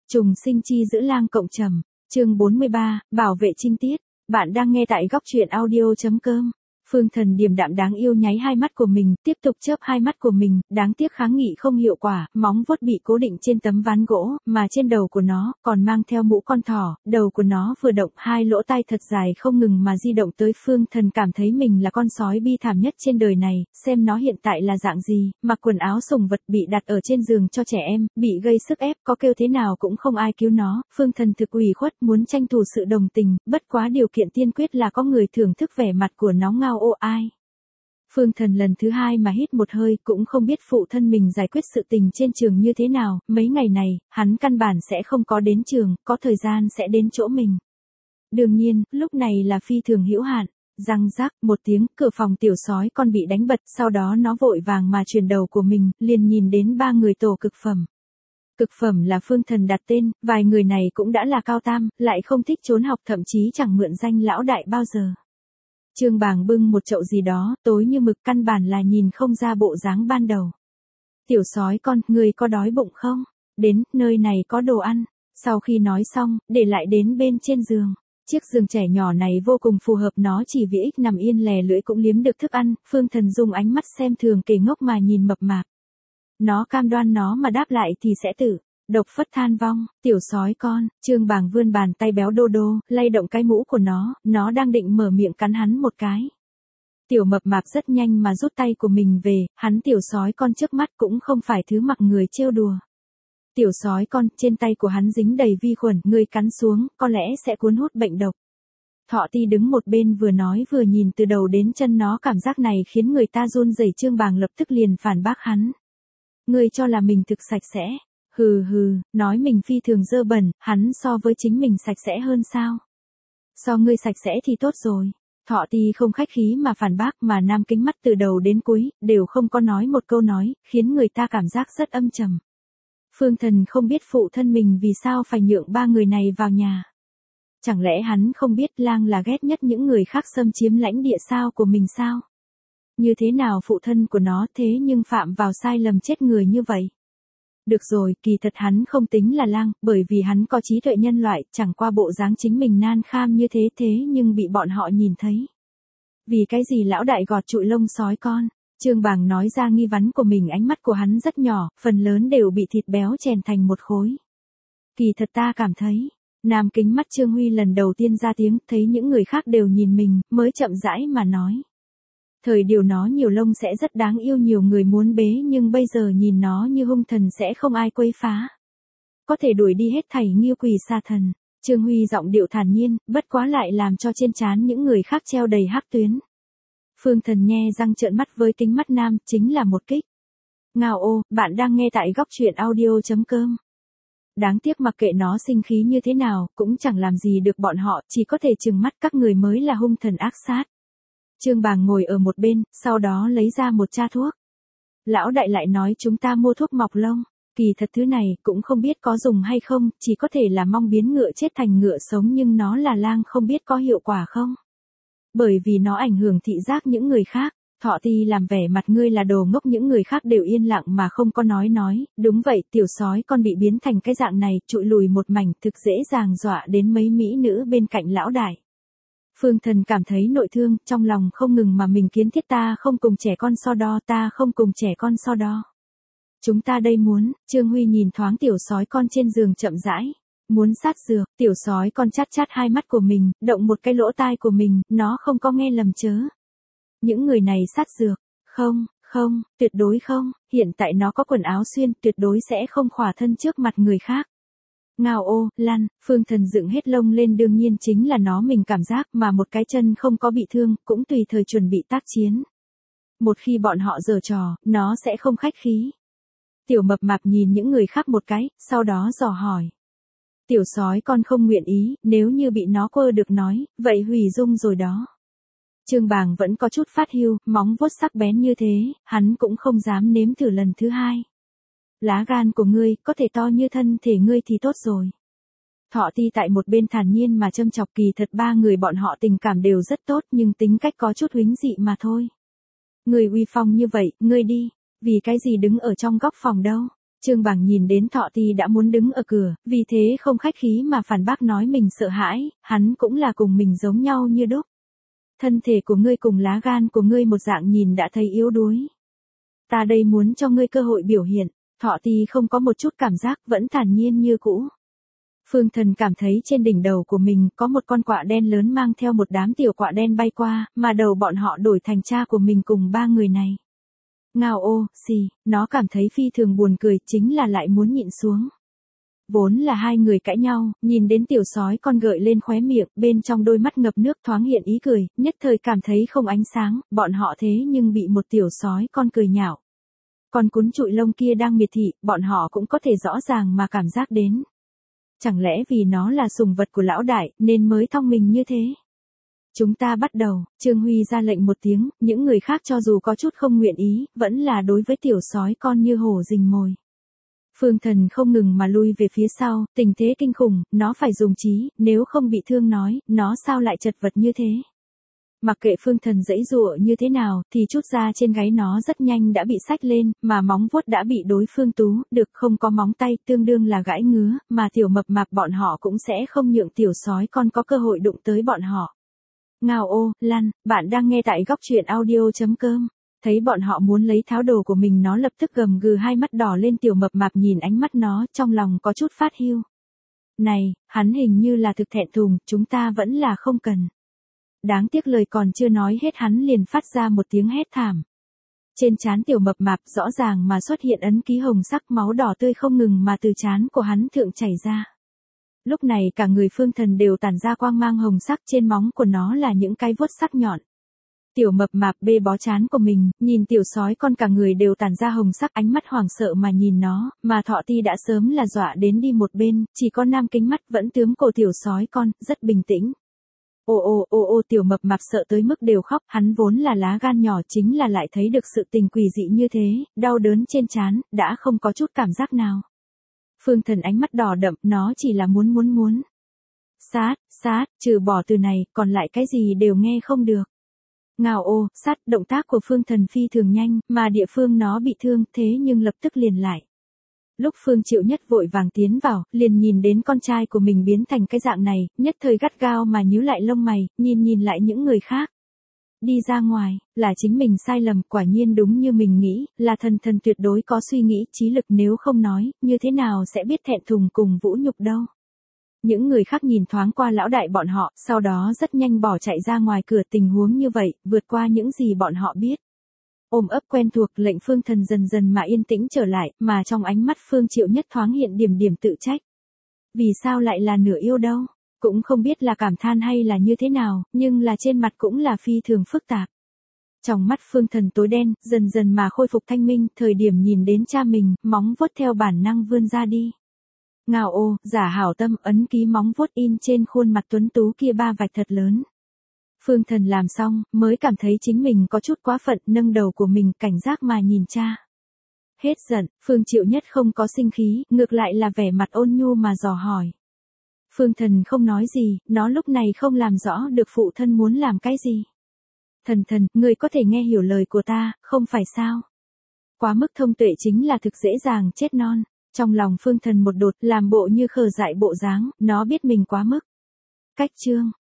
Trùng sinh chi giữ lang cộng trầm. Chương 43, bảo vệ trinh tiết. Bạn đang nghe tại góc truyện audio.com. Phương Thần điềm đạm đáng yêu nháy hai mắt của mình, tiếp tục chớp hai mắt của mình, đáng tiếc kháng nghị không hiệu quả, móng vuốt bị cố định trên tấm ván gỗ, mà trên đầu của nó còn mang theo mũ con thỏ, đầu của nó vừa động, hai lỗ tai thật dài không ngừng mà di động tới. Phương Thần cảm thấy mình là con sói bi thảm nhất trên đời này, xem nó hiện tại là dạng gì, mặc quần áo sủng vật bị đặt ở trên giường cho trẻ em, bị gây sức ép, có kêu thế nào cũng không ai cứu nó. Phương Thần thực ủy khuất, muốn tranh thủ sự đồng tình, bất quá điều kiện tiên quyết là có người thưởng thức vẻ mặt của nó ngao ô ai. Phương Thần lần thứ hai mà hít một hơi, cũng không biết phụ thân mình giải quyết sự tình trên trường như thế nào, mấy ngày này, hắn căn bản sẽ không có đến trường, có thời gian sẽ đến chỗ mình. Đương nhiên, lúc này là phi thường hữu hạn. Răng rác một tiếng, cửa phòng tiểu sói con bị đánh bật, sau đó nó vội vàng mà chuyển đầu của mình, liền nhìn đến ba người tổ cực phẩm. Cực phẩm là Phương Thần đặt tên, vài người này cũng đã là cao tam, lại không thích trốn học, thậm chí chẳng mượn danh lão đại bao giờ. Trương Bàng bưng một chậu gì đó, tối như mực, căn bản là nhìn không ra bộ dáng ban đầu. Tiểu sói con, người có đói bụng không? Đến, nơi này có đồ ăn. Sau khi nói xong, để lại đến bên trên giường. Chiếc giường trẻ nhỏ này vô cùng phù hợp nó, chỉ vì ích nằm yên lè lưỡi cũng liếm được thức ăn. Phương Thần dùng ánh mắt xem thường kề ngốc mà nhìn mập mạp. Nó cam đoan nó mà đáp lại thì sẽ tử. Độc phất than vong, tiểu sói con. Trương Bàng vươn bàn tay béo đô đô, lay động cái mũ của nó đang định mở miệng cắn hắn một cái. Tiểu mập mạp rất nhanh mà rút tay của mình về, hắn tiểu sói con trước mắt cũng không phải thứ mặc người trêu đùa. Tiểu sói con, trên tay của hắn dính đầy vi khuẩn, người cắn xuống, có lẽ sẽ cuốn hút bệnh độc. Thọ Ti đứng một bên vừa nói vừa nhìn từ đầu đến chân nó, cảm giác này khiến người ta run rẩy. Trương Bàng lập tức liền phản bác hắn. Ngươi cho là mình thực sạch sẽ. Hừ hừ, nói mình phi thường dơ bẩn, hắn so với chính mình sạch sẽ hơn sao? So ngươi sạch sẽ thì tốt rồi. Thọ Ti không khách khí mà phản bác, mà Nam Kính mắt từ đầu đến cuối, đều không có nói một câu nói, khiến người ta cảm giác rất âm trầm. Phương Thần không biết phụ thân mình vì sao phải nhượng ba người này vào nhà. Chẳng lẽ hắn không biết lang là ghét nhất những người khác xâm chiếm lãnh địa sao của mình sao? Như thế nào phụ thân của nó thế nhưng phạm vào sai lầm chết người như vậy? Được rồi, kỳ thật hắn không tính là lang, bởi vì hắn có trí tuệ nhân loại, chẳng qua bộ dáng chính mình nan kham như thế nhưng bị bọn họ nhìn thấy. Vì cái gì lão đại gọt trụi lông sói con? Trương Bàng nói ra nghi vấn của mình, ánh mắt của hắn rất nhỏ, phần lớn đều bị thịt béo chèn thành một khối. Kỳ thật ta cảm thấy, Nam Kính mắt Trương Huy lần đầu tiên ra tiếng, thấy những người khác đều nhìn mình, mới chậm rãi mà nói. Thời điều nó nhiều lông sẽ rất đáng yêu, nhiều người muốn bế, nhưng bây giờ nhìn nó như hung thần sẽ không ai quấy phá. Có thể đuổi đi hết thảy nghiêu quỷ sa thần. Trương Huy giọng điệu thản nhiên, bất quá lại làm cho trên trán những người khác treo đầy hắc tuyến. Phương Thần nhe răng trợn mắt với kính mắt nam, chính là một kích. Ngao ô, bạn đang nghe tại góc truyện audio.com. Đáng tiếc mặc kệ nó sinh khí như thế nào, cũng chẳng làm gì được bọn họ, chỉ có thể trừng mắt, các người mới là hung thần ác sát. Trương Bàng ngồi ở một bên, sau đó lấy ra một cha thuốc. Lão đại lại nói chúng ta mua thuốc mọc lông. Kỳ thật thứ này cũng không biết có dùng hay không, chỉ có thể là mong biến ngựa chết thành ngựa sống, nhưng nó là lang không biết có hiệu quả không. Bởi vì nó ảnh hưởng thị giác những người khác. Thọ Ti làm vẻ mặt ngươi là đồ ngốc, những người khác đều yên lặng mà không có nói. Đúng vậy, tiểu sói con bị biến thành cái dạng này, trụi lùi một mảnh, thực dễ dàng dọa đến mấy mỹ nữ bên cạnh lão đại. Phương Thần cảm thấy nội thương, trong lòng không ngừng mà mình kiến thiết, ta không cùng trẻ con so đo, ta không cùng trẻ con so đo. Chúng ta đây muốn. Trương Huy nhìn thoáng tiểu sói con trên giường chậm rãi. Muốn sát dược, tiểu sói con chát chát hai mắt của mình, động một cái lỗ tai của mình, nó không có nghe lầm chớ. Những người này sát dược. Không, tuyệt đối không, hiện tại nó có quần áo xuyên, tuyệt đối sẽ không khỏa thân trước mặt người khác. Ngao ô, lăn, Phương Thần dựng hết lông lên, đương nhiên chính là nó mình cảm giác, mà một cái chân không có bị thương, cũng tùy thời chuẩn bị tác chiến. Một khi bọn họ giở trò, nó sẽ không khách khí. Tiểu mập mạp nhìn những người khác một cái, sau đó dò hỏi. Tiểu sói con không nguyện ý, nếu như bị nó quơ được nói, vậy hủy dung rồi đó. Trương Bàng vẫn có chút phát hiu, móng vuốt sắc bén như thế, hắn cũng không dám nếm thử lần thứ hai. Lá gan của ngươi, có thể to như thân thể ngươi thì tốt rồi. Thọ Ti tại một bên thản nhiên mà châm chọc, kỳ thật ba người bọn họ tình cảm đều rất tốt, nhưng tính cách có chút huống dị mà thôi. Ngươi uy phong như vậy, ngươi đi, vì cái gì đứng ở trong góc phòng đâu. Trương Bảng nhìn đến Thọ Ti đã muốn đứng ở cửa, vì thế không khách khí mà phản bác nói mình sợ hãi, hắn cũng là cùng mình giống nhau như đúc. Thân thể của ngươi cùng lá gan của ngươi một dạng nhìn đã thấy yếu đuối. Ta đây muốn cho ngươi cơ hội biểu hiện, Thọ Ti không có một chút cảm giác, vẫn thản nhiên như cũ. Phương Thần cảm thấy trên đỉnh đầu của mình có một con quạ đen lớn mang theo một đám tiểu quạ đen bay qua, mà đầu bọn họ đổi thành cha của mình cùng ba người này. Ngao ô, xì, nó cảm thấy phi thường buồn cười, chính là lại muốn nhịn xuống. Vốn là hai người cãi nhau, nhìn đến tiểu sói con gợi lên khóe miệng, bên trong đôi mắt ngập nước thoáng hiện ý cười, nhất thời cảm thấy không ánh sáng, bọn họ thế nhưng bị một tiểu sói con cười nhạo. Con cún trụi lông kia đang miệt thị, bọn họ cũng có thể rõ ràng mà cảm giác đến. Chẳng lẽ vì nó là sùng vật của lão đại, nên mới thông minh như thế? Chúng ta bắt đầu, Trương Huy ra lệnh một tiếng, những người khác cho dù có chút không nguyện ý, vẫn là đối với tiểu sói con như hổ rình mồi. Phương Thần không ngừng mà lui về phía sau, tình thế kinh khủng, nó phải dùng trí, nếu không bị thương nói, nó sao lại chật vật như thế? Mặc kệ Phương Thần giãy giụa như thế nào, thì chút da trên gáy nó rất nhanh đã bị xách lên, mà móng vuốt đã bị đối phương tú, được không có móng tay, tương đương là gãi ngứa, mà tiểu mập mạp bọn họ cũng sẽ không nhượng tiểu sói con có cơ hội đụng tới bọn họ. Ngao ô, lăn, bạn đang nghe tại góc truyện audio.com. Thấy bọn họ muốn lấy tháo đồ của mình, nó lập tức gầm gừ, hai mắt đỏ lên, tiểu mập mạp nhìn ánh mắt nó, trong lòng có chút phát hiu. Này, hắn hình như là thực thẹn thùng, chúng ta vẫn là không cần. Đáng tiếc lời còn chưa nói hết hắn liền phát ra một tiếng hét thảm. Trên trán tiểu mập mạp rõ ràng mà xuất hiện ấn ký hồng sắc, máu đỏ tươi không ngừng mà từ trán của hắn thượng chảy ra. Lúc này cả người Phương Thần đều tản ra quang mang hồng sắc, trên móng của nó là những cái vuốt sắc nhọn. Tiểu mập mạp bê bó trán của mình, nhìn tiểu sói con cả người đều tản ra hồng sắc, ánh mắt hoảng sợ mà nhìn nó, mà Thọ Ti đã sớm là dọa đến đi một bên, chỉ có nam kính mắt vẫn tướng cổ tiểu sói con, rất bình tĩnh. Ô, tiểu mập mạp sợ tới mức đều khóc, hắn vốn là lá gan nhỏ, chính là lại thấy được sự tình quỷ dị như thế, đau đớn trên trán, đã không có chút cảm giác nào. Phương Thần ánh mắt đỏ đậm, nó chỉ là muốn. Sát, trừ bỏ từ này, còn lại cái gì đều nghe không được. Ngao ô, sát, động tác của Phương Thần phi thường nhanh, mà địa phương nó bị thương, thế nhưng lập tức liền lại. Lúc Phương Triệu Nhất vội vàng tiến vào, liền nhìn đến con trai của mình biến thành cái dạng này, nhất thời gắt gao mà nhíu lại lông mày, nhìn lại những người khác. Đi ra ngoài, là chính mình sai lầm, quả nhiên đúng như mình nghĩ, là thần tuyệt đối có suy nghĩ, trí lực, nếu không nói, như thế nào sẽ biết thẹn thùng cùng vũ nhục đâu. Những người khác nhìn thoáng qua lão đại bọn họ, sau đó rất nhanh bỏ chạy ra ngoài cửa, tình huống như vậy, vượt qua những gì bọn họ biết. Ôm ấp quen thuộc, lệnh Phương Thần dần dần mà yên tĩnh trở lại, mà trong ánh mắt Phương Triệu Nhất thoáng hiện điểm tự trách. Vì sao lại là nửa yêu đâu? Cũng không biết là cảm than hay là như thế nào, nhưng là trên mặt cũng là phi thường phức tạp. Trong mắt Phương Thần tối đen, dần mà khôi phục thanh minh, thời điểm nhìn đến cha mình, móng vuốt theo bản năng vươn ra đi. Ngao ô, giả hảo tâm, ấn ký móng vuốt in trên khuôn mặt tuấn tú kia 3 vạch thật lớn. Phương Thần làm xong, mới cảm thấy chính mình có chút quá phận, nâng đầu của mình cảnh giác mà nhìn cha. Hết giận, Phương Triệu Nhất không có sinh khí, ngược lại là vẻ mặt ôn nhu mà dò hỏi. Phương Thần không nói gì, nó lúc này không làm rõ được phụ thân muốn làm cái gì. Thần, người có thể nghe hiểu lời của ta, không phải sao? Quá mức thông tuệ chính là thực dễ dàng chết non. Trong lòng Phương Thần một đột, làm bộ như khờ dại bộ dáng, nó biết mình quá mức. Cách chương,